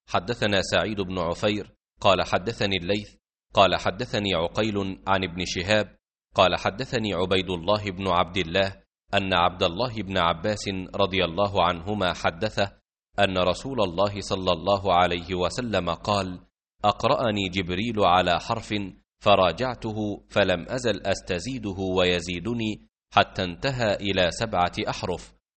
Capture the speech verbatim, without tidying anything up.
حدثنا سعيد بن عفير قال حدثني الليث قال حدثني عقيل عن ابن شهاب قال حدثني عبيد الله بن عبد الله أن عبد الله بن عباس رضي الله عنهما حدثه أن رسول الله صلى الله عليه وسلم قال: أقرأني جبريل على حرف فراجعته فلم أزل أستزيده ويزيدني حتى انتهى إلى سبعة أحرف،